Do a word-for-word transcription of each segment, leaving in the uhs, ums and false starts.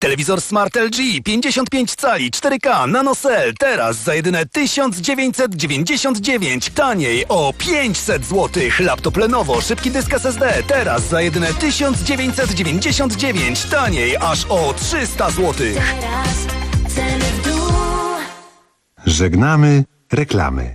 Telewizor Smart L G pięćdziesiąt pięć cali cztery K NanoCell teraz za jedyne tysiąc dziewięćset dziewięćdziesiąt dziewięć. Taniej o pięćset złotych. Laptop Lenovo szybki dysk S S D teraz za jedyne tysiąc dziewięćset dziewięćdziesiąt dziewięć. Taniej aż o trzysta złotych. Żegnamy reklamy.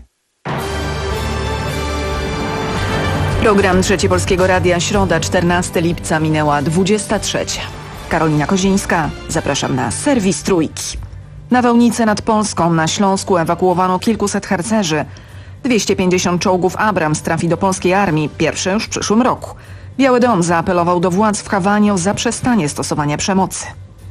Program Trzeci Polskiego Radia, środa, czternastego lipca, minęła dwudziesta trzecia. Karolina Kozińska, zapraszam na serwis Trójki. Na Wełnicy nad Polską na Śląsku ewakuowano kilkuset harcerzy. dwieście pięćdziesiąt czołgów Abrams trafi do polskiej armii, pierwsze już w przyszłym roku. Biały Dom zaapelował do władz w Hawanie o zaprzestanie stosowania przemocy.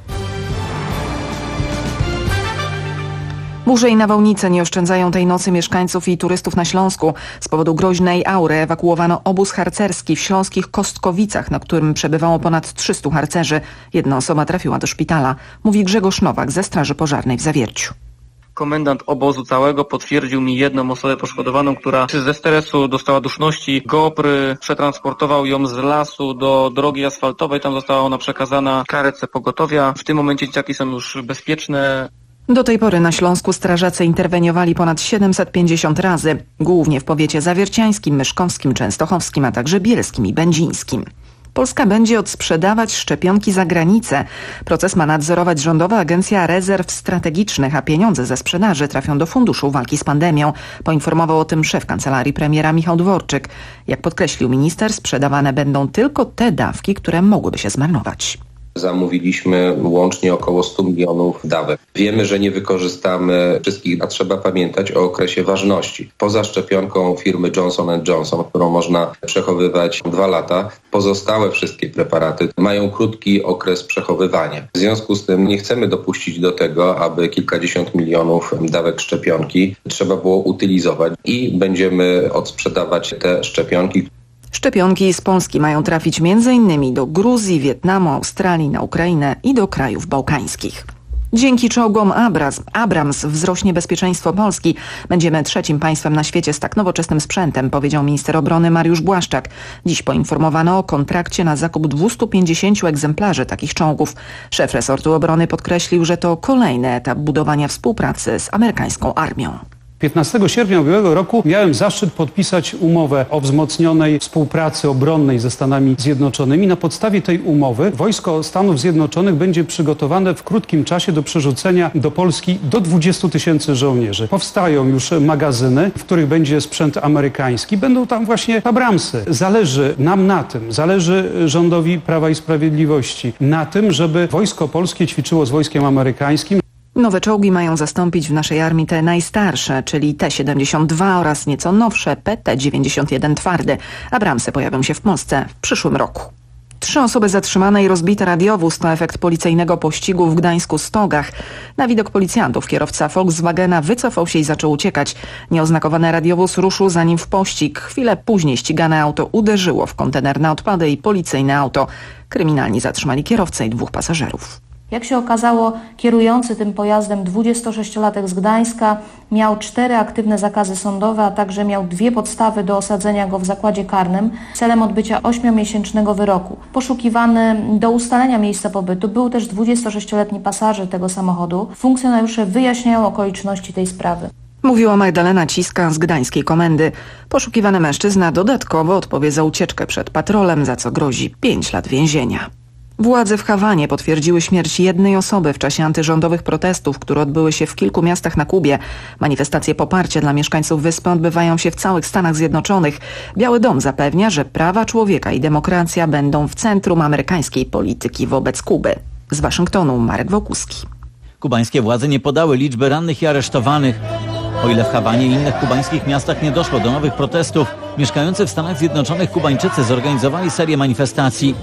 Burze i nawałnice nie oszczędzają tej nocy mieszkańców i turystów na Śląsku. Z powodu groźnej aury ewakuowano obóz harcerski w śląskich Kostkowicach, na którym przebywało ponad trzystu harcerzy. Jedna osoba trafiła do szpitala, mówi Grzegorz Nowak ze Straży Pożarnej w Zawierciu. Komendant obozu całego potwierdził mi jedną osobę poszkodowaną, która ze stresu dostała duszności. GoPr przetransportował ją z lasu do drogi asfaltowej. Tam została ona przekazana karetce pogotowia. W tym momencie dzieciaki są już bezpieczne. Do tej pory na Śląsku strażacy interweniowali ponad siedemset pięćdziesiąt razy, głównie w powiecie zawierciańskim, myszkowskim, częstochowskim, a także bielskim i będzińskim. Polska będzie odsprzedawać szczepionki za granicę. Proces ma nadzorować Rządowa Agencja Rezerw Strategicznych, a pieniądze ze sprzedaży trafią do Funduszu Walki z Pandemią. Poinformował o tym szef kancelarii premiera Michał Dworczyk. Jak podkreślił minister, sprzedawane będą tylko te dawki, które mogłyby się zmarnować. Zamówiliśmy łącznie około stu milionów dawek. Wiemy, że nie wykorzystamy wszystkich, a trzeba pamiętać o okresie ważności. Poza szczepionką firmy Johnson and Johnson, którą można przechowywać dwa lata, pozostałe wszystkie preparaty mają krótki okres przechowywania. W związku z tym nie chcemy dopuścić do tego, aby kilkadziesiąt milionów dawek szczepionki trzeba było utylizować i będziemy odsprzedawać te szczepionki. Szczepionki z Polski mają trafić między innymi do Gruzji, Wietnamu, Australii, na Ukrainę i do krajów bałkańskich. Dzięki czołgom Abrams, Abrams wzrośnie bezpieczeństwo Polski. Będziemy trzecim państwem na świecie z tak nowoczesnym sprzętem, powiedział minister obrony Mariusz Błaszczak. Dziś poinformowano o kontrakcie na zakup dwustu pięćdziesięciu egzemplarzy takich czołgów. Szef resortu obrony podkreślił, że to kolejny etap budowania współpracy z amerykańską armią. piętnastego sierpnia ubiegłego roku miałem zaszczyt podpisać umowę o wzmocnionej współpracy obronnej ze Stanami Zjednoczonymi. Na podstawie tej umowy wojsko Stanów Zjednoczonych będzie przygotowane w krótkim czasie do przerzucenia do Polski do dwudziestu tysięcy żołnierzy. Powstają już magazyny, w których będzie sprzęt amerykański. Będą tam właśnie Abramsy. Zależy nam na tym, zależy rządowi Prawa i Sprawiedliwości na tym, żeby wojsko polskie ćwiczyło z wojskiem amerykańskim. Nowe czołgi mają zastąpić w naszej armii te najstarsze, czyli T siedemdziesiąt dwa oraz nieco nowsze P T dziewięćdziesiąt jeden twardy. Abramsy pojawią się w Polsce w przyszłym roku. Trzy osoby zatrzymane i rozbity radiowóz to efekt policyjnego pościgu w Gdańsku-Stogach. Na widok policjantów kierowca Volkswagena wycofał się i zaczął uciekać. Nieoznakowany radiowóz ruszył za nim w pościg. Chwilę później ścigane auto uderzyło w kontener na odpady i policyjne auto. Kryminalni zatrzymali kierowcę i dwóch pasażerów. Jak się okazało, kierujący tym pojazdem dwudziestosześciolatek z Gdańska miał cztery aktywne zakazy sądowe, a także miał dwie podstawy do osadzenia go w zakładzie karnym celem odbycia ośmiomiesięcznego wyroku. Poszukiwany do ustalenia miejsca pobytu był też dwudziestosześcioletni pasażer tego samochodu. Funkcjonariusze wyjaśniają okoliczności tej sprawy. Mówiła Magdalena Ciska z gdańskiej komendy. Poszukiwany mężczyzna dodatkowo odpowie za ucieczkę przed patrolem, za co grozi pięć lat więzienia. Władze w Hawanie potwierdziły śmierć jednej osoby w czasie antyrządowych protestów, które odbyły się w kilku miastach na Kubie. Manifestacje poparcia dla mieszkańców wyspy odbywają się w całych Stanach Zjednoczonych. Biały Dom zapewnia, że prawa człowieka i demokracja będą w centrum amerykańskiej polityki wobec Kuby. Z Waszyngtonu Marek Wokuski. Kubańskie władze nie podały liczby rannych i aresztowanych. O ile w Hawanie i innych kubańskich miastach nie doszło do nowych protestów, mieszkający w Stanach Zjednoczonych Kubańczycy zorganizowali serię manifestacji.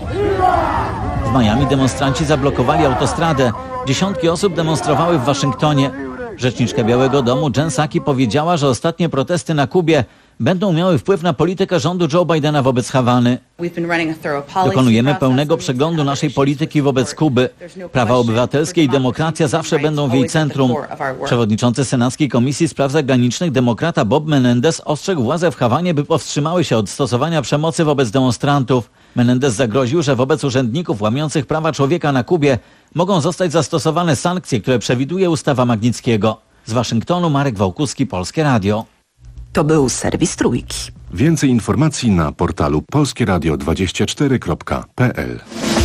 W Miami demonstranci zablokowali autostradę. Dziesiątki osób demonstrowały w Waszyngtonie. Rzeczniczka Białego Domu Jen Psaki powiedziała, że ostatnie protesty na Kubie będą miały wpływ na politykę rządu Joe Bidena wobec Hawany. Dokonujemy pełnego przeglądu naszej polityki wobec Kuby. Prawa obywatelskie i demokracja zawsze będą w jej centrum. Przewodniczący Senackiej Komisji Spraw Zagranicznych demokrata Bob Menendez ostrzegł władze w Hawanie, by powstrzymały się od stosowania przemocy wobec demonstrantów. Menendez zagroził, że wobec urzędników łamiących prawa człowieka na Kubie mogą zostać zastosowane sankcje, które przewiduje ustawa Magnickiego. Z Waszyngtonu Marek Wałkuski, Polskie Radio. To był serwis Trójki. Więcej informacji na portalu polskie radio dwadzieścia cztery kropka p l.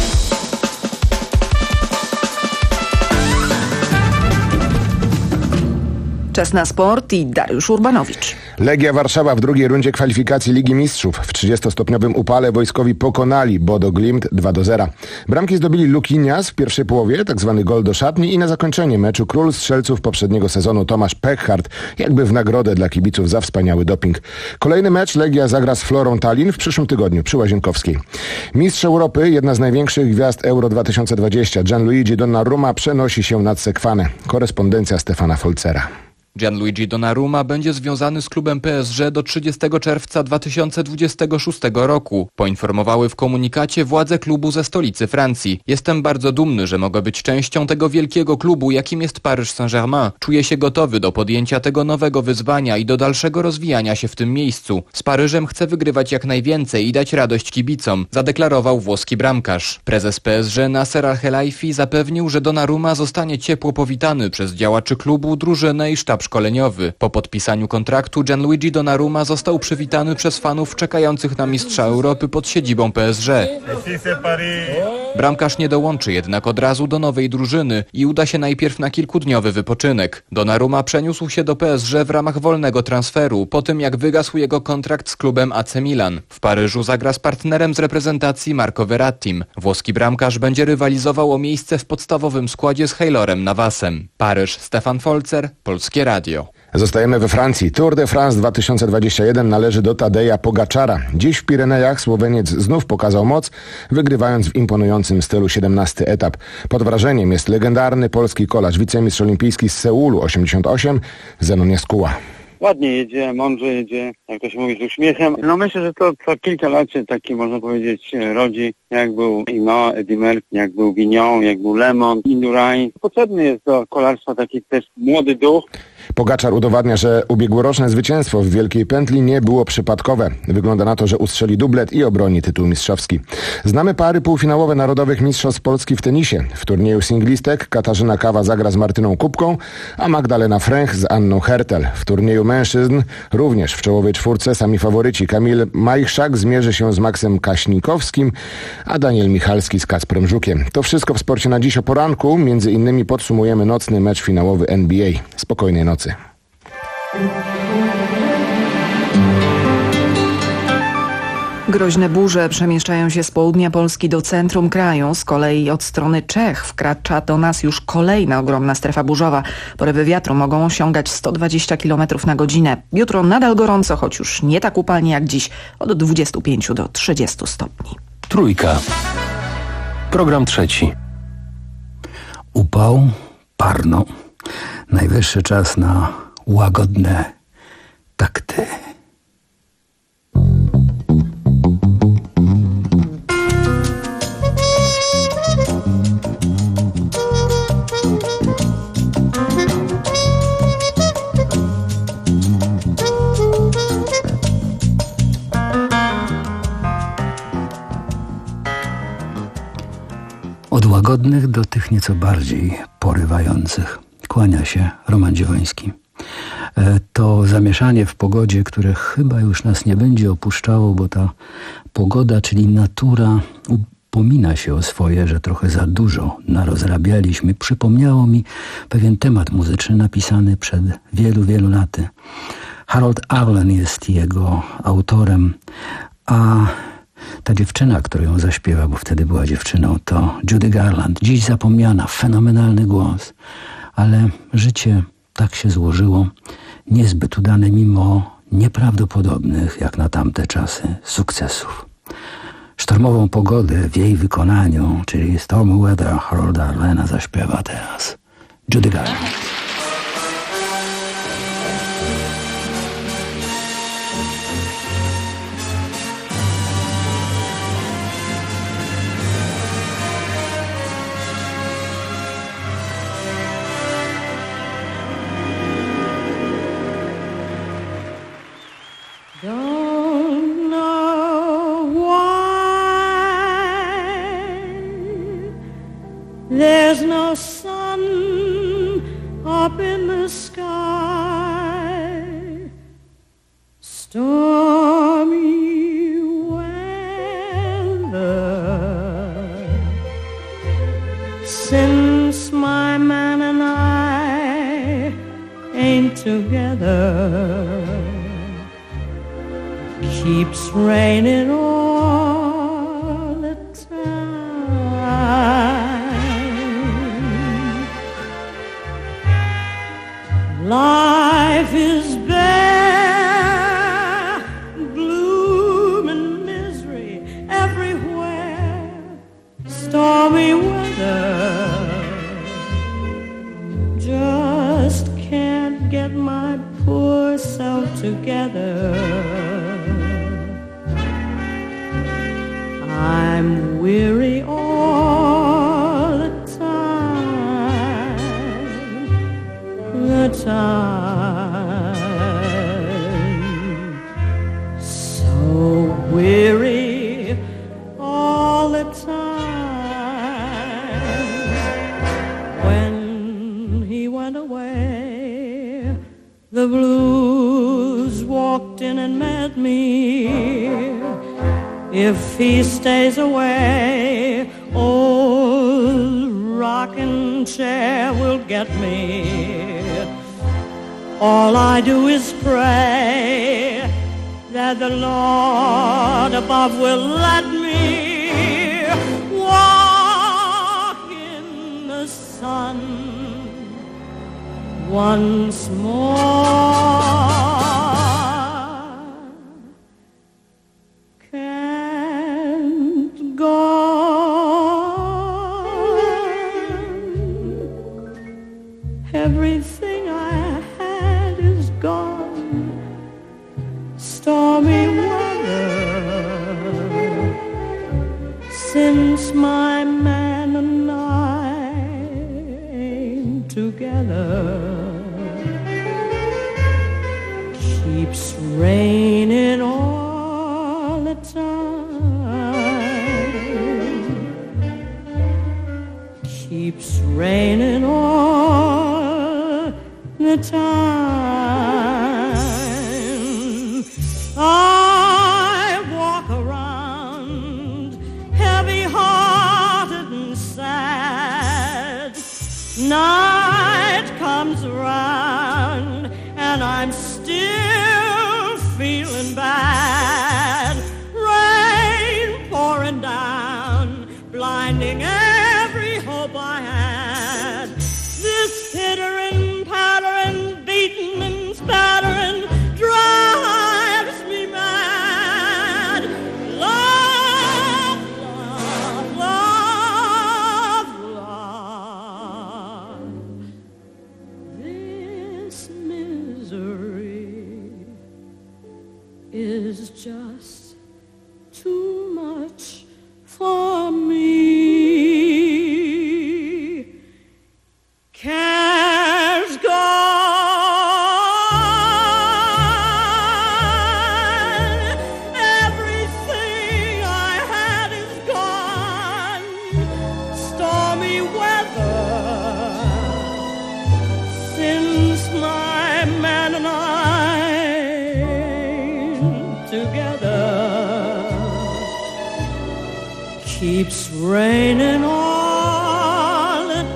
Czas na sport i Dariusz Urbanowicz. Legia Warszawa w drugiej rundzie kwalifikacji Ligi Mistrzów. W trzydziestostopniowym upale wojskowi pokonali Bodo Glimt dwa do zera. Bramki zdobyli Lukinias w pierwszej połowie, tak zwany gol do szatni, i na zakończenie meczu król strzelców poprzedniego sezonu Tomasz Peckhardt, jakby w nagrodę dla kibiców za wspaniały doping. Kolejny mecz Legia zagra z Florą Tallin w przyszłym tygodniu przy Łazienkowskiej. Mistrz Europy, jedna z największych gwiazd Euro dwa tysiące dwadzieścia, Gianluigi Donnarumma przenosi się nad Sekwanę. Korespondencja Stefana Folcera. Gianluigi Donnarumma będzie związany z klubem P S G do trzydziestego czerwca dwa tysiące dwudziestego szóstego roku. Poinformowały w komunikacie władze klubu ze stolicy Francji. Jestem bardzo dumny, że mogę być częścią tego wielkiego klubu, jakim jest Paryż Saint-Germain. Czuję się gotowy do podjęcia tego nowego wyzwania i do dalszego rozwijania się w tym miejscu. Z Paryżem chcę wygrywać jak najwięcej i dać radość kibicom, zadeklarował włoski bramkarz. Prezes P S G Nasser Al-Khelaifi zapewnił, że Donnarumma zostanie ciepło powitany przez działaczy klubu, drużynę i sztab szkoleniowy. Po podpisaniu kontraktu Gianluigi Donnarumma został przywitany przez fanów czekających na mistrza Europy pod siedzibą P S G. Bramkarz nie dołączy jednak od razu do nowej drużyny i uda się najpierw na kilkudniowy wypoczynek. Donnarumma przeniósł się do P S G w ramach wolnego transferu, po tym jak wygasł jego kontrakt z klubem A C Milan. W Paryżu zagra z partnerem z reprezentacji Marco Verrattim. Włoski bramkarz będzie rywalizował o miejsce w podstawowym składzie z Keylorem Navasem. Paryż, Stefan Folcer, Polskie Radio. Zostajemy we Francji. Tour de France dwa tysiące dwadzieścia jeden należy do Tadeja Pogaczara. Dziś w Pirenejach Słoweniec znów pokazał moc, wygrywając w imponującym stylu siedemnasty etap. Pod wrażeniem jest legendarny polski kolarz, wicemistrz olimpijski z Seulu osiemdziesiąt osiem, Zenon Jaskuła. Ładnie jedzie, mądrze jedzie, jak to się mówi, z uśmiechem. No myślę, że to co kilka lat się taki, można powiedzieć, rodzi, jak był Ima, Eddy Merckx, jak był Vignon, jak był Lemon, Indurain. Potrzebny jest do kolarstwa taki też młody duch. Pogaczar udowadnia, że ubiegłoroczne zwycięstwo w Wielkiej Pętli nie było przypadkowe. Wygląda na to, że ustrzeli dublet i obroni tytuł mistrzowski. Znamy pary półfinałowe Narodowych Mistrzostw Polski w tenisie. W turnieju singlistek Katarzyna Kawa zagra z Martyną Kubką, a Magdalena Fręch z Anną Hertel. W turnieju mężczyzn również w czołowej czwórce sami faworyci. Kamil Majchrzak zmierzy się z Maksem Kaśnikowskim, a Daniel Michalski z Kacprem Żukiem. To wszystko w sporcie na dziś o poranku. Między innymi podsumujemy nocny mecz finałowy N B A. Spokojnej nocy. Groźne burze przemieszczają się z południa Polski do centrum kraju. Z kolei od strony Czech wkracza do nas już kolejna ogromna strefa burzowa. Porywy wiatru mogą osiągać sto dwadzieścia kilometrów na godzinę. Jutro nadal gorąco, choć już nie tak upalnie jak dziś, od dwudziestu pięciu do trzydziestu stopni. Trójka. Program trzeci. Upał, parno. Najwyższy czas na łagodne takty. Od łagodnych do tych nieco bardziej porywających kłania się Roman Dziewoński. To zamieszanie w pogodzie, które chyba już nas nie będzie opuszczało, bo ta pogoda, czyli natura, upomina się o swoje, że trochę za dużo narozrabialiśmy. Przypomniało mi pewien temat muzyczny napisany przed wielu, wielu laty. Harold Arlen jest jego autorem, a ta dziewczyna, którą ją zaśpiewa, bo wtedy była dziewczyną, to Judy Garland. Dziś zapomniana, fenomenalny głos, ale życie tak się złożyło, niezbyt udane mimo nieprawdopodobnych, jak na tamte czasy, sukcesów. Sztormową pogodę w jej wykonaniu, czyli Stormy Weather Harolda Arlena, zaśpiewa teraz Judy Garland. Don't know why up in the sky, stormy weather, since my man and I ain't together, keeps raining all the time. Life is bare, gloom and misery everywhere, stormy weather, just can't get my poor self together. I'm weary all the time, the time, so weary all the time. When he went away, the blues walked in and met me. If he stays away, old rocking chair will get me. All I do is pray that the Lord above will let me walk in the sun once more. Everything I had is gone, stormy weather, since my man and I ain't together, keeps raining all the time, keeps raining all the time. I walk around heavy-hearted and sad. Night comes around and I'm still feeling bad. Rain pouring down, blinding every hope I had. This pittering, pattering, beating and spattering drives me mad. Love, love, love, love. This misery is just too much for me. Cares gone, everything I had is gone, stormy weather, since my man and I ain't together, keeps raining all the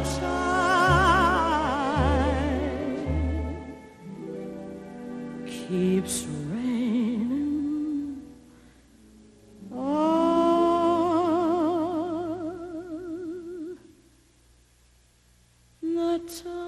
time, keeps raining all the time.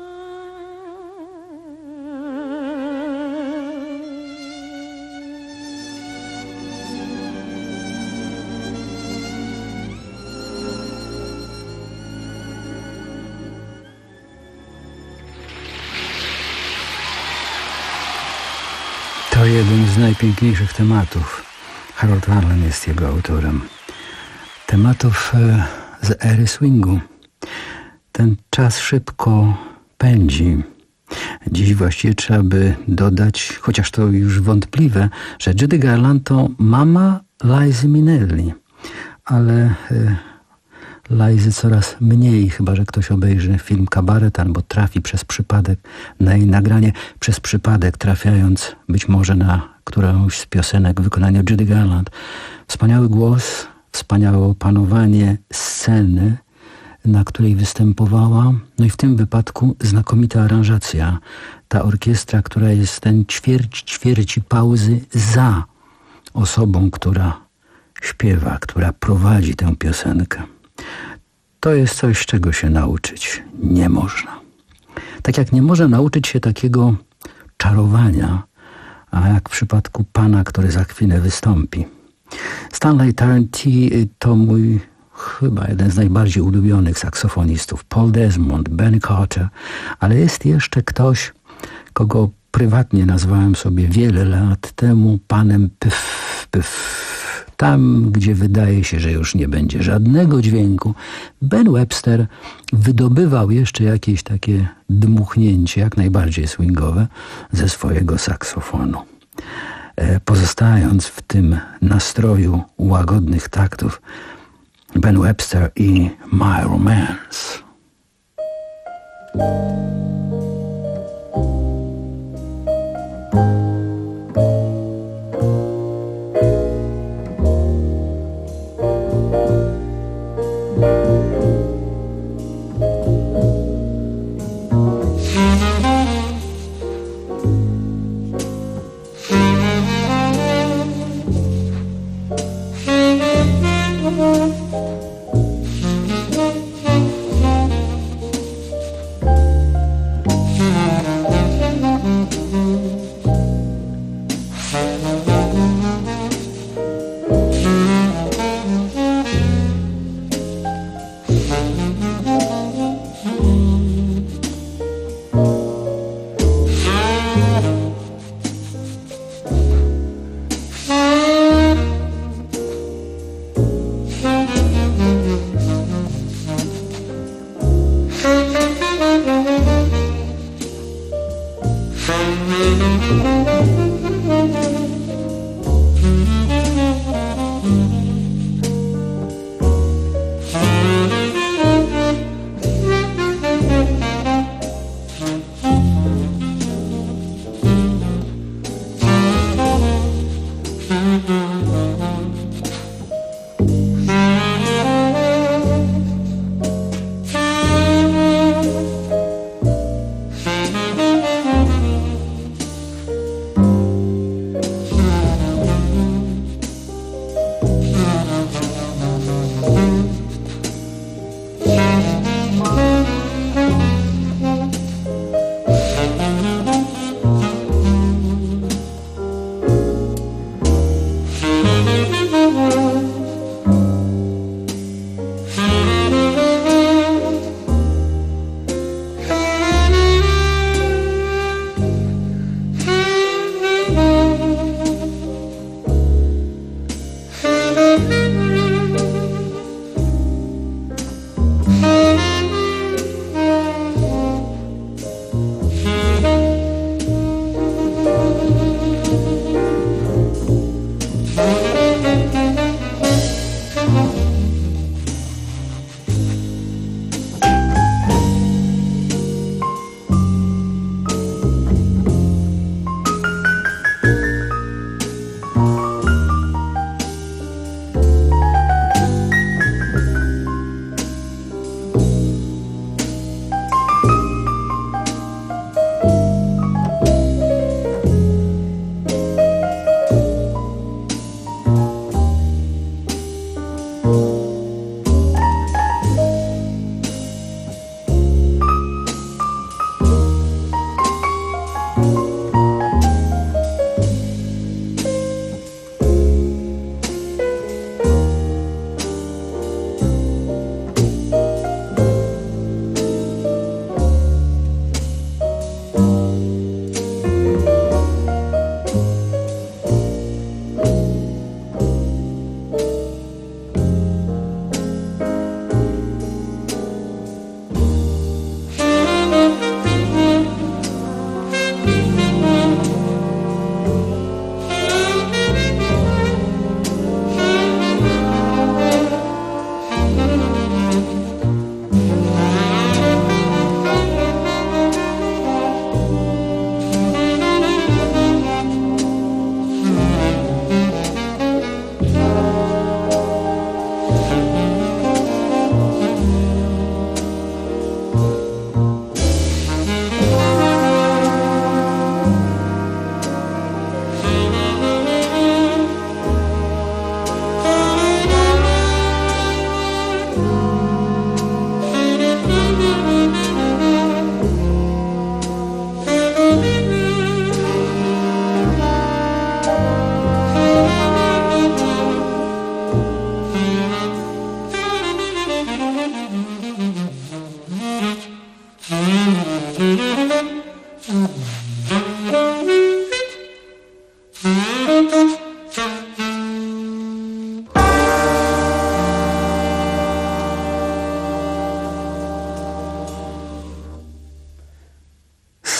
To jeden z najpiękniejszych tematów. Harold Arlen jest jego autorem. Tematów z ery swingu. Ten czas szybko pędzi. Dziś właściwie trzeba by dodać, chociaż to już wątpliwe, że Judy Garland to mama Lizy Minnelli. Ale Lizy coraz mniej, chyba że ktoś obejrzy film Kabaret albo trafi przez przypadek na jej nagranie, przez przypadek trafiając być może na którąś z piosenek w wykonaniu Judy Garland. Wspaniały głos, wspaniałe opanowanie sceny, na której występowała, no i w tym wypadku znakomita aranżacja. Ta orkiestra, która jest ten ćwierć, ćwierci pauzy za osobą, która śpiewa, która prowadzi tę piosenkę. To jest coś, czego się nauczyć nie można. Tak jak nie można nauczyć się takiego czarowania, a jak w przypadku pana, który za chwilę wystąpi. Stanley Tarantino to mój chyba jeden z najbardziej ulubionych saksofonistów. Paul Desmond, Benny Carter, ale jest jeszcze ktoś, kogo prywatnie nazwałem sobie wiele lat temu panem Pyf, Pyf. Tam, gdzie wydaje się, że już nie będzie żadnego dźwięku, Ben Webster wydobywał jeszcze jakieś takie dmuchnięcie, jak najbardziej swingowe, ze swojego saksofonu. Pozostając w tym nastroju łagodnych taktów, Ben Webster i My Romance.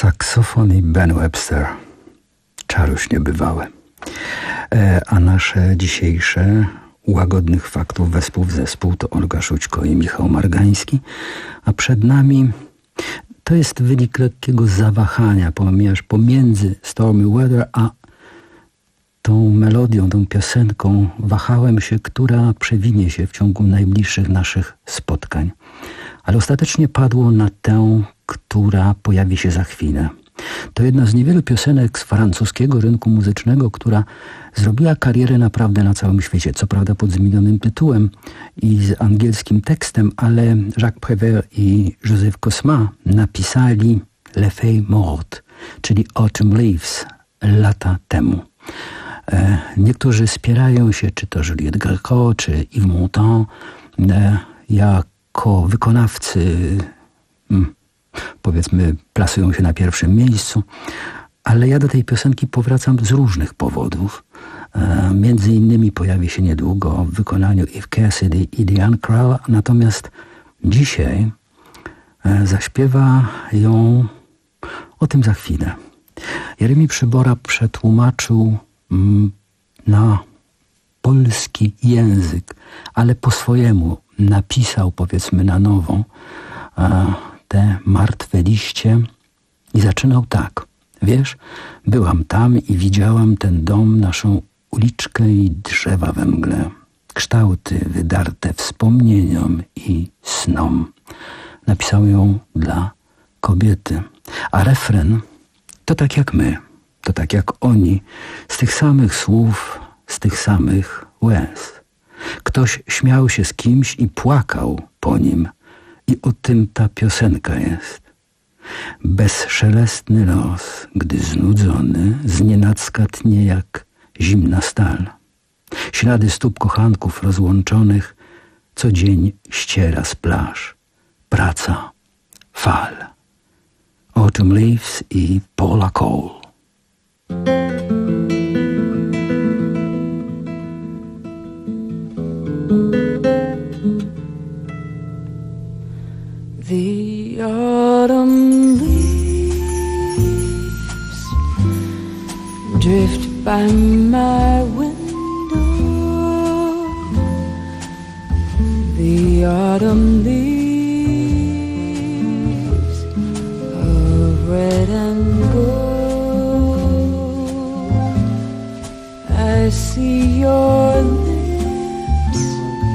Saksofon i Ben Webster. Czaruś niebywały. E, a nasze dzisiejsze łagodnych faktów wespół w zespół to Olga Szućko i Michał Margański. A przed nami to jest wynik lekkiego zawahania, ponieważ pomiędzy Stormy Weather a tą melodią, tą piosenką wahałem się, która przewinie się w ciągu najbliższych naszych spotkań. Ale ostatecznie padło na tę, która pojawi się za chwilę. To jedna z niewielu piosenek z francuskiego rynku muzycznego, która zrobiła karierę naprawdę na całym świecie. Co prawda pod zmienionym tytułem i z angielskim tekstem, ale Jacques Prévert i Joseph Cosma napisali Les Feuilles Mortes, czyli Autumn Leaves, lata temu. E, niektórzy spierają się, czy to Juliette Gréco, czy Yves Montand, e, jako wykonawcy hmm, powiedzmy plasują się na pierwszym miejscu, ale ja do tej piosenki powracam z różnych powodów. E, między innymi pojawi się niedługo w wykonaniu Yves Cassidy i Diane Krall, natomiast dzisiaj e, zaśpiewa ją o tym za chwilę. Jeremi Przybora przetłumaczył mm, na polski język, ale po swojemu napisał, powiedzmy na nowo, e, te martwe liście i zaczynał tak. Wiesz, byłam tam i widziałam ten dom, naszą uliczkę i drzewa we mgle. Kształty wydarte wspomnieniom i snom. Napisał ją dla kobiety. A refren to tak jak my, to tak jak oni, z tych samych słów, z tych samych łez. Ktoś śmiał się z kimś i płakał po nim. I o tym ta piosenka jest. Bezszelestny los, gdy znudzony, znienacka tnie jak zimna stal. Ślady stóp kochanków rozłączonych co dzień ściera z plaż. Praca, fal. Autumn Leaves i Paula Cole. The autumn leaves drift by my window. The autumn leaves of red and gold. I see your lips,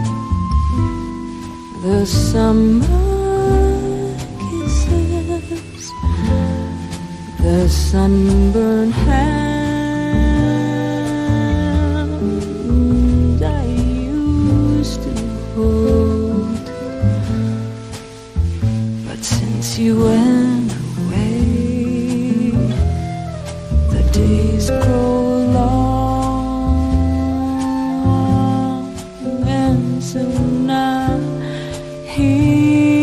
the summer the sunburned hand I used to hold, but since you went away, the days grow long, and soon I'm here.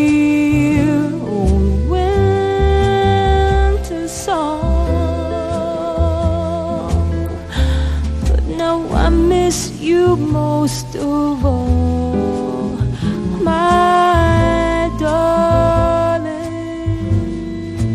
Most of all, my darling,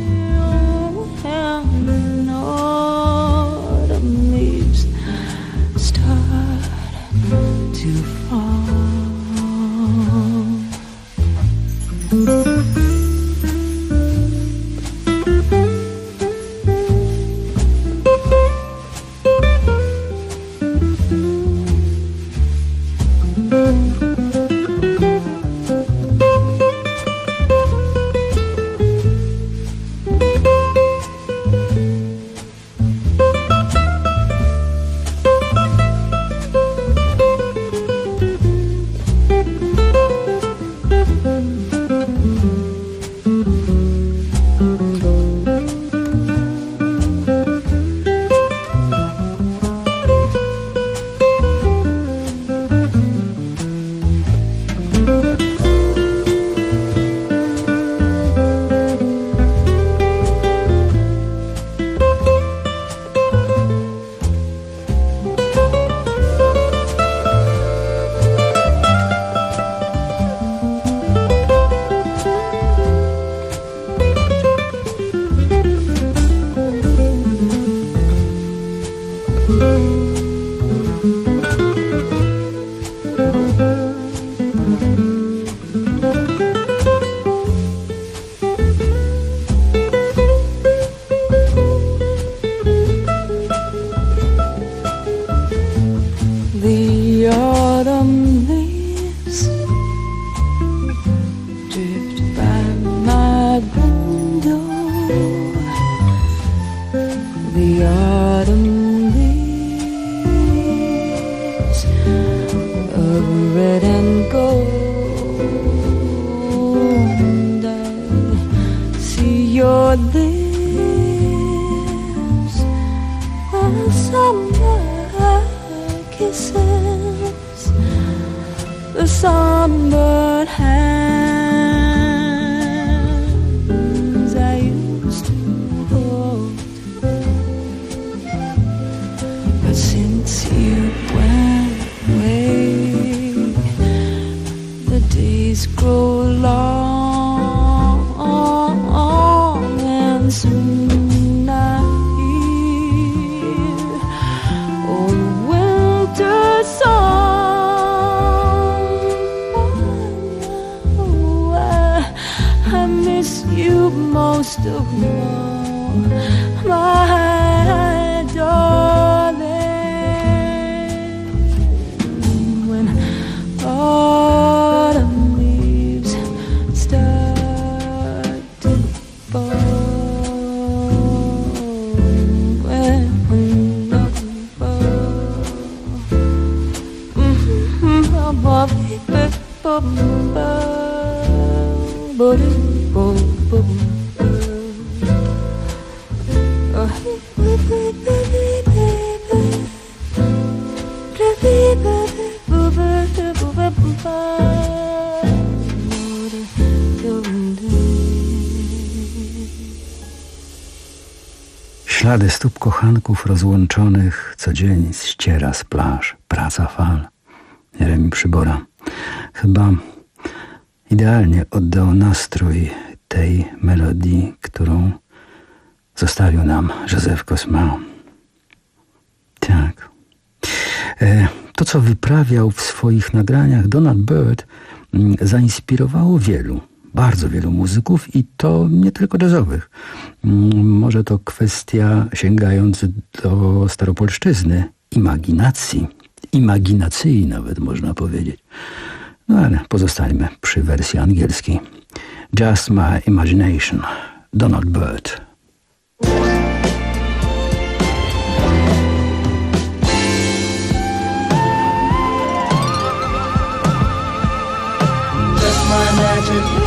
your lips, the summer kisses, the sunburned hands I used to hold. But since you went away, the days grow long, and soon I hear old winter song. Oh, I, I miss you most of all, my darling. When autumn leaves start to fall, when autumn falls, Ślady stóp kochanków rozłączonych co dzień ściera z plaż praca fal. Jeremi Przybora chyba idealnie oddał nastrój tej melodii, którą zostawił nam Joseph Cosma. Tak. E, to, co wyprawiał w swoich nagraniach Donald Byrd, m, zainspirowało wielu, bardzo wielu muzyków i to nie tylko jazzowych. M, może to kwestia, sięgając do staropolszczyzny, imaginacji. Imaginacji nawet można powiedzieć. No ale pozostańmy przy wersji angielskiej. Just My Imagination, Donald Byrd. Just my imagination.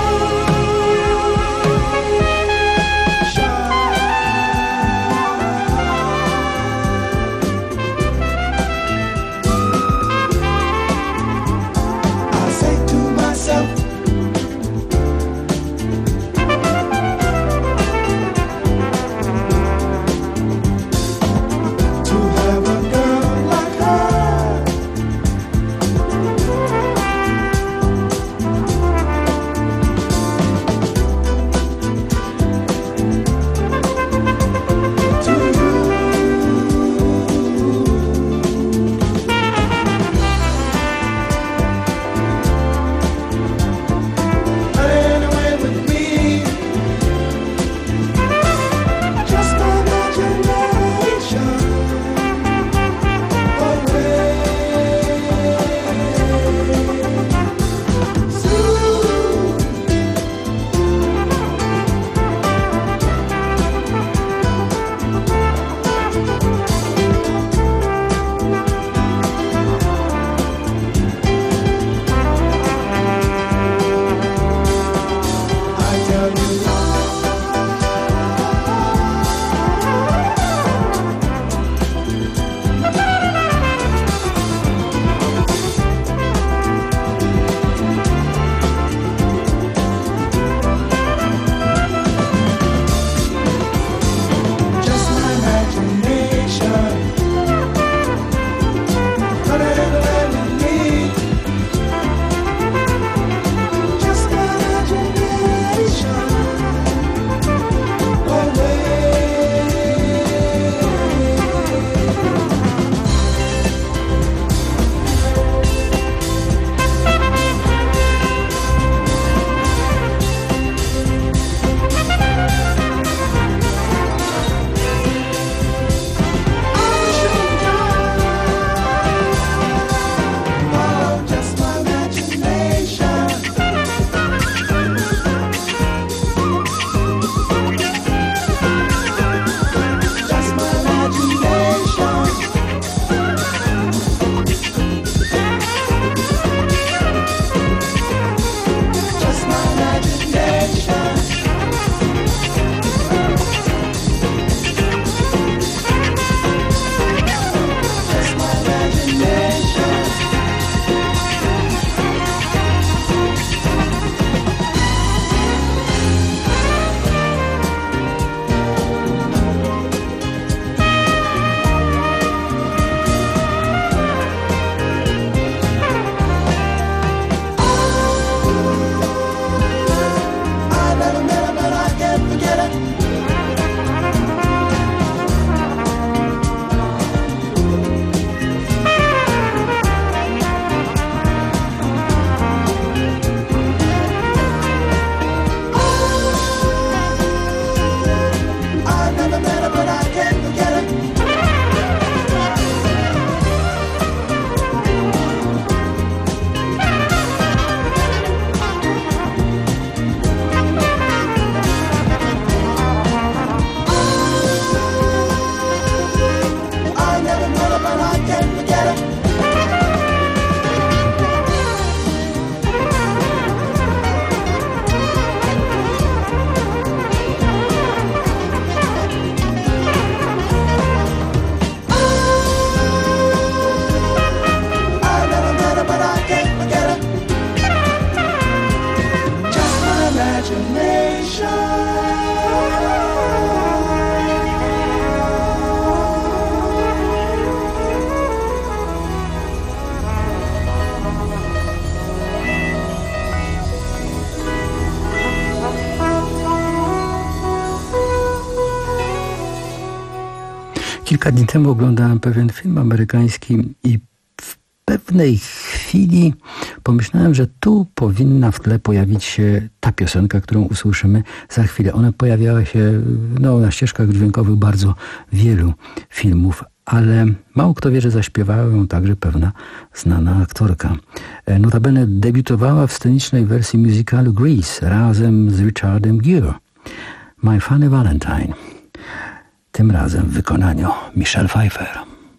Kilka dni temu oglądałem pewien film amerykański i w pewnej chwili pomyślałem, że tu powinna w tle pojawić się ta piosenka, którą usłyszymy za chwilę. Ona pojawiała się no, na ścieżkach dźwiękowych bardzo wielu filmów, ale mało kto wie, że zaśpiewała ją także pewna znana aktorka. Notabene debiutowała w scenicznej wersji musicalu Grease razem z Richardem Gere. My Funny Valentine. Tym razem w wykonaniu Michelle Pfeiffer.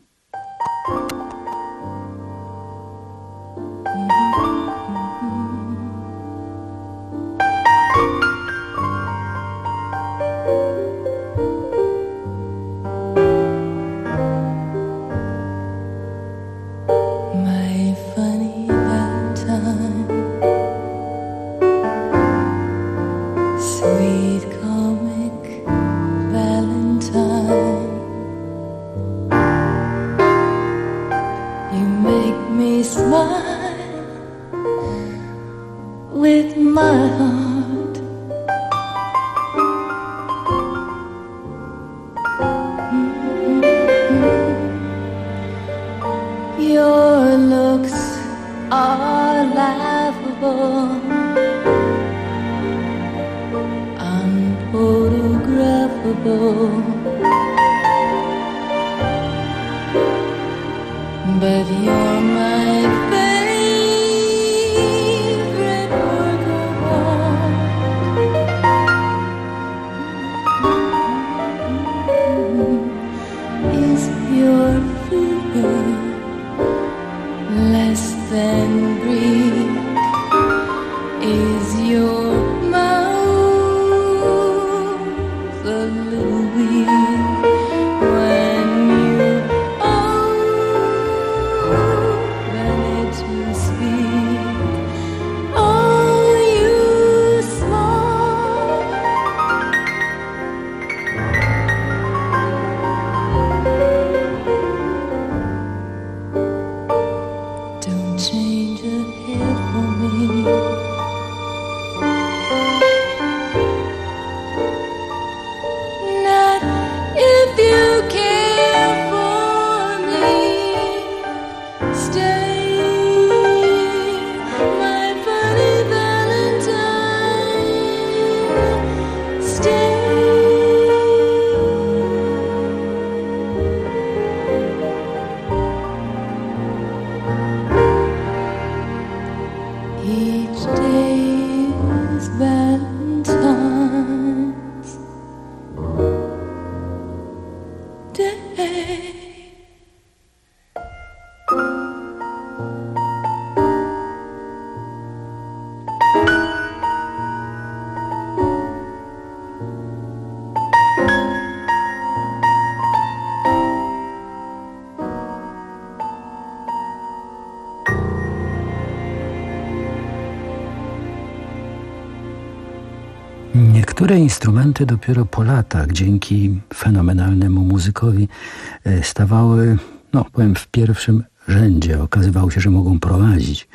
Niektóre instrumenty dopiero po latach, dzięki fenomenalnemu muzykowi, stawały, no powiem, w pierwszym rzędzie. Okazywało się, że mogą prowadzić,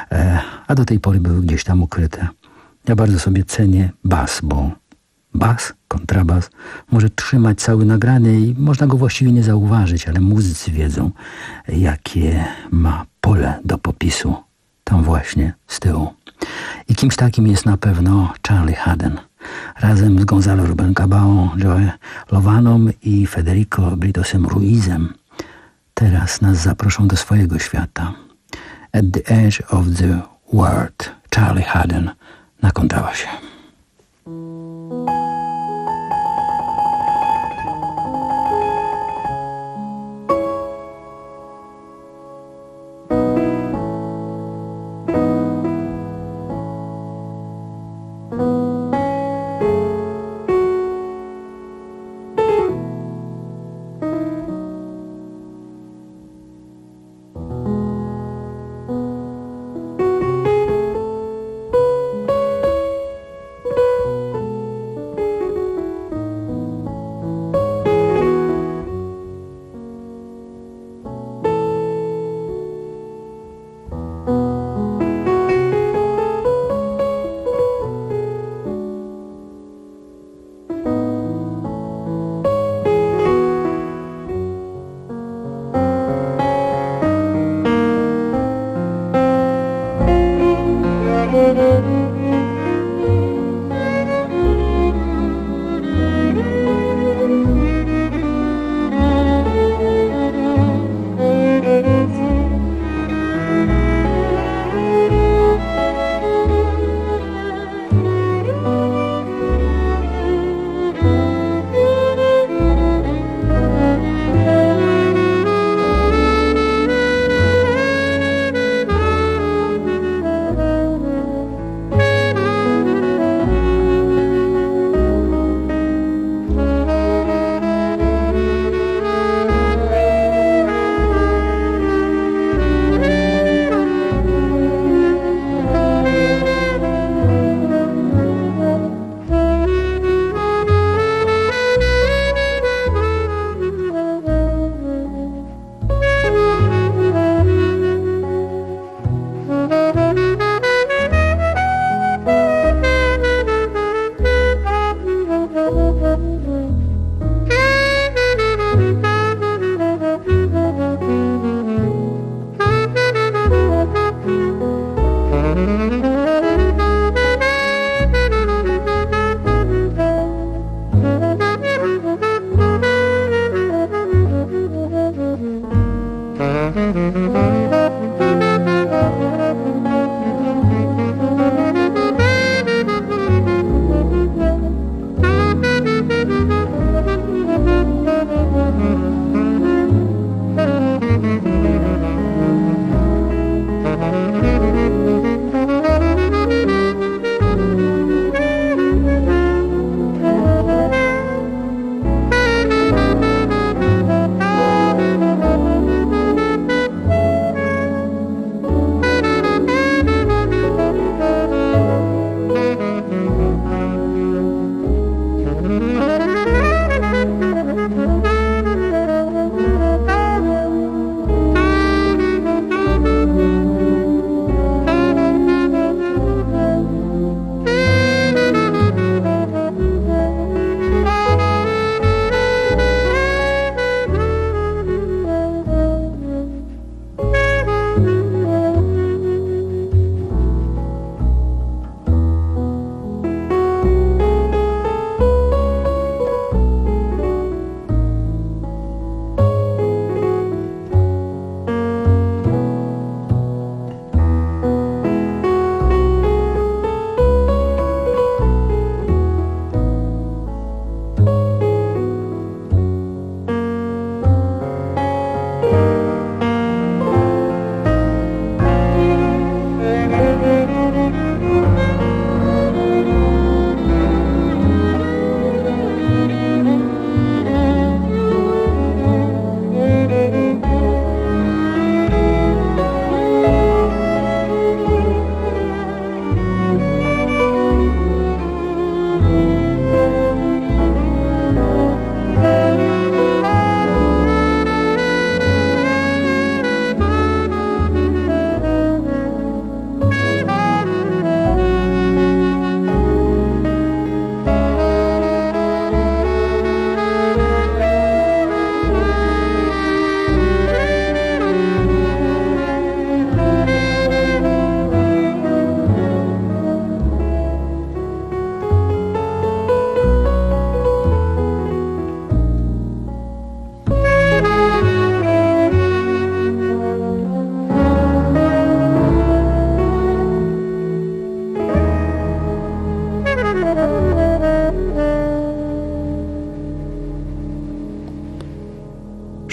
a do tej pory były gdzieś tam ukryte. Ja bardzo sobie cenię bas, bo bas, kontrabas może trzymać cały nagrany i można go właściwie nie zauważyć, ale muzycy wiedzą, jakie ma pole do popisu tam właśnie z tyłu. I kimś takim jest na pewno Charlie Haden. Razem z Gonzalo Rubalcabą, Joe Lovaną i Federico Britosem Ruizem teraz nas zaproszą do swojego świata. At the Edge of the World, Charlie Haden na kontrabasie.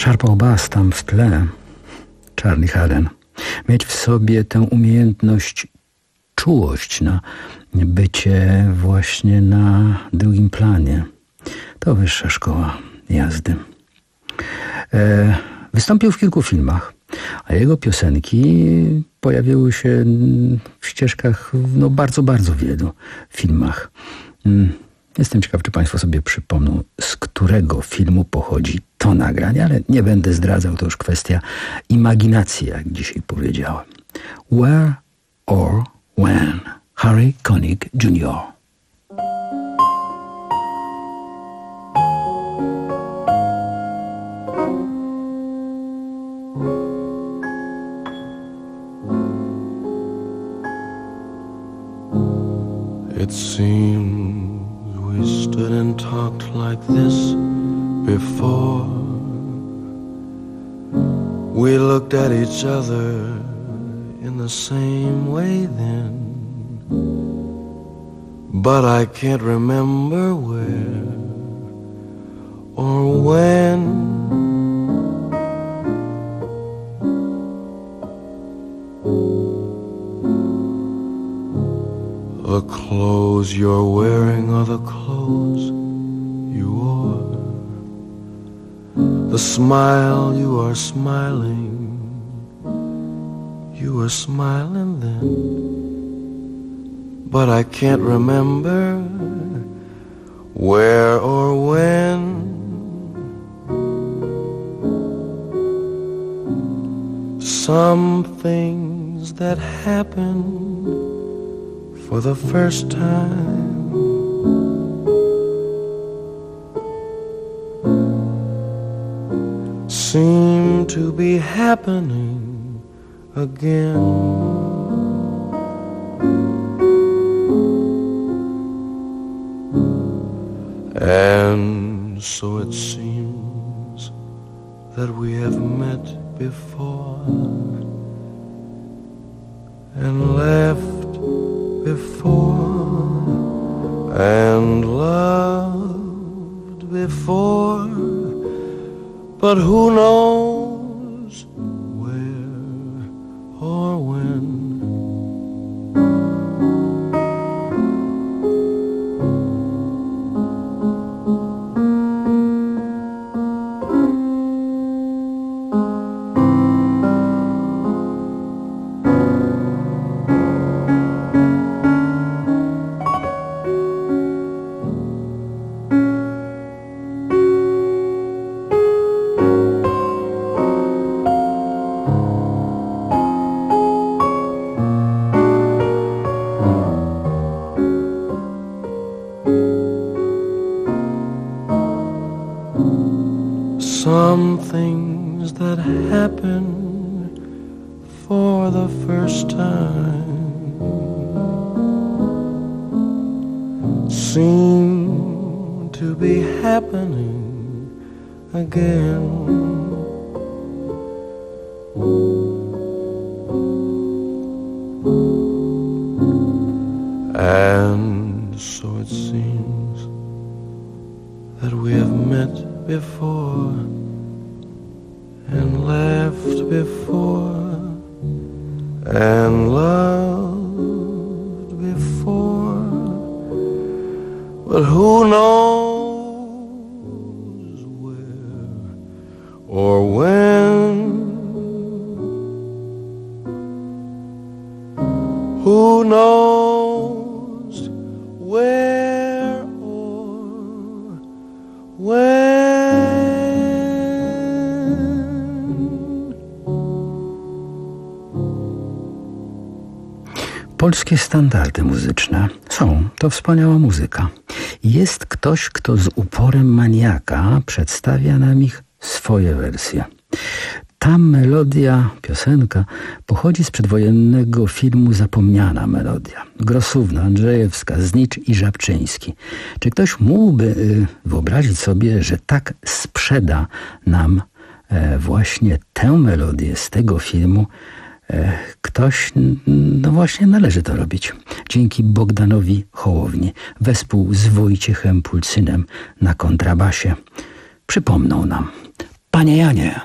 szarpał bas tam w tle, Charlie Haden. Mieć w sobie tę umiejętność, czułość na bycie właśnie na drugim planie. To wyższa szkoła jazdy. E, wystąpił w kilku filmach, a jego piosenki pojawiły się w ścieżkach w no, bardzo, bardzo wielu filmach. Jestem ciekaw, czy Państwo sobie przypomną, z którego filmu pochodzi to nagranie, ale nie będę zdradzał, to już kwestia imaginacji, jak dzisiaj powiedziałem. Where or When? Harry Connick junior It seems we stood and talked like this before. We looked at each other in the same way then, but I can't remember where or when. The clothes you're wearing are the clothes you wore. The smile you are smiling, you were smiling then, but I can't remember where or when. Some things that happen for the first time seem to be happening again. And so it seems that we have met before and left before and loved before, but who knows where or when. Some things that happen for the first time seem to be happening again. And so it seems that we have met before and left before and loved before, but who knows where or when. Who knows where or when. Polskie standardy muzyczne są to wspaniała muzyka. Jest ktoś, kto z uporem maniaka przedstawia nam ich swoje wersje. Ta melodia, piosenka pochodzi z przedwojennego filmu Zapomniana melodia. Grosówna, Andrzejewska, Znicz i Żabczyński. Czy ktoś mógłby y, wyobrazić sobie, że tak sprzeda nam e, właśnie tę melodię z tego filmu? Ktoś, no właśnie należy to robić. Dzięki Bogdanowi Hołowni, wespół z Wojciechem Pulcynem na kontrabasie, przypomną nam Panie Janie.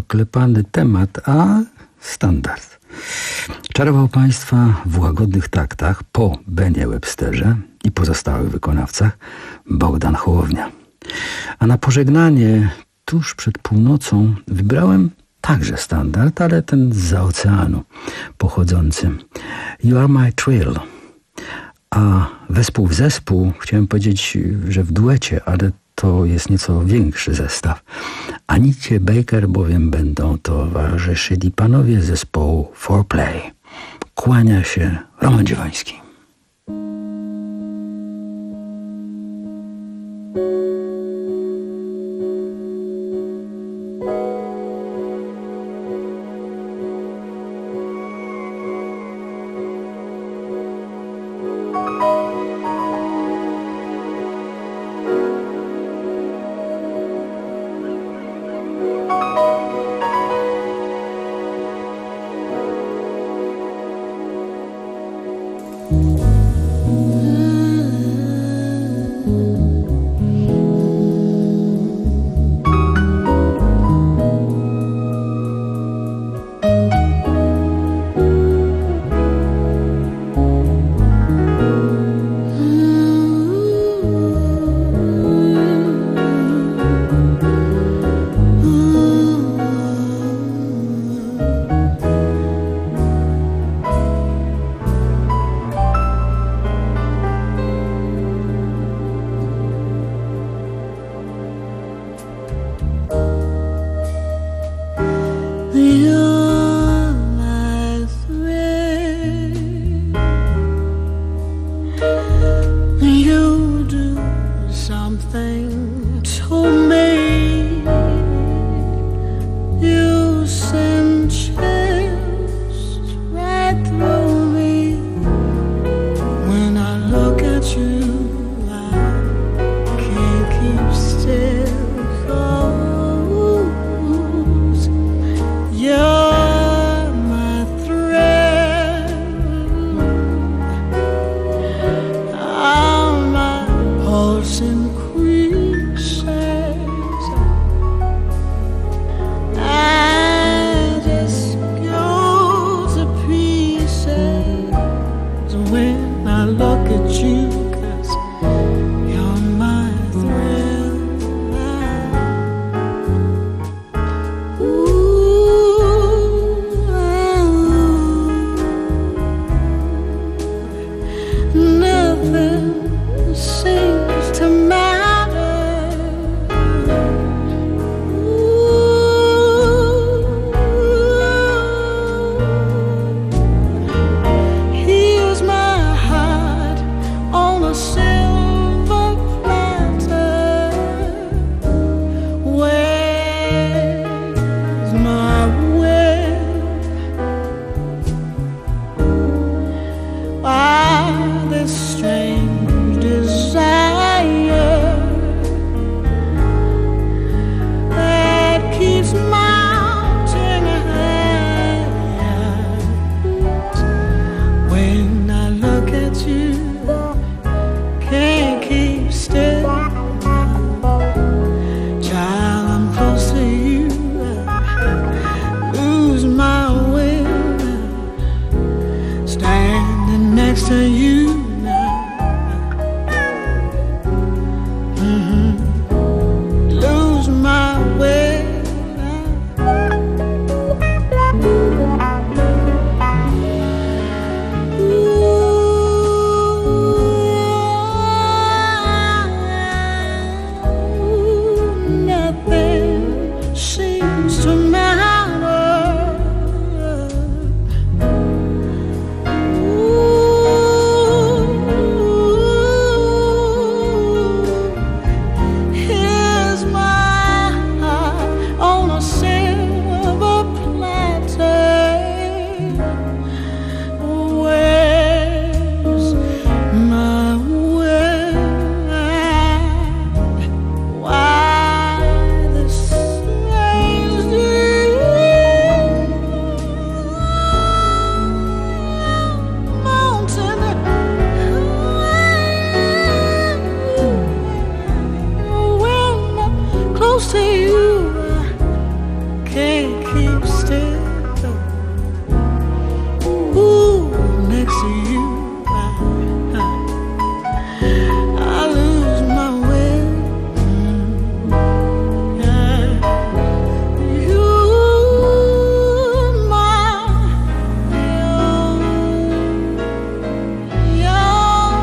oklepany temat, a standard. Czarował Państwa w łagodnych taktach po Benie Websterze i pozostałych wykonawcach Bogdan Hołownia. A na pożegnanie tuż przed północą wybrałem także standard, ale ten zza oceanu pochodzący. You Are My Thrill. A wespół w zespół, chciałem powiedzieć, że w duecie, ale to jest nieco większy zestaw. Anicie Baker bowiem będą towarzyszyli panowie zespołu four play. Kłania się Roman Dziewański. Ooh. keep still. Ooh, next to you, I, I lose my way. Yeah. You, my, you're, you're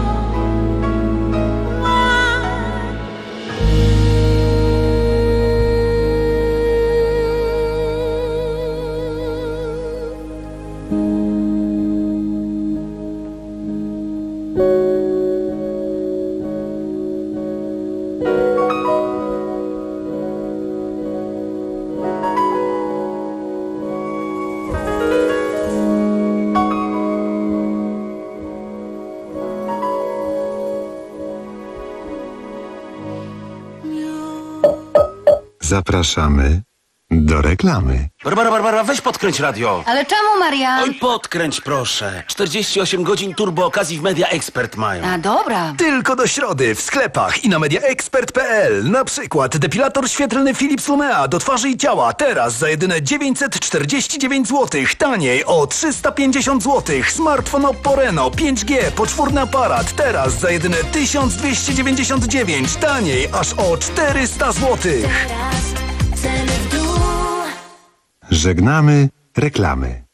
Zapraszamy do reklamy. Barbara, Barbara, weź podkręć radio. Ale czemu, Marian? Oj, podkręć proszę. czterdzieści osiem godzin turbo okazji w Media Expert mają. A dobra. Tylko do środy w sklepach i na mediaexpert kropka p l. Na przykład depilator świetlny Philips Lumea do twarzy i ciała teraz za jedyne dziewięćset czterdzieści dziewięć złotych, taniej o trzysta pięćdziesiąt złotych. Smartfon Oppo Reno pięć G, poczwórny aparat teraz za jedyne tysiąc dwieście dziewięćdziesiąt dziewięć, taniej aż o czterysta złotych. Żegnamy reklamy.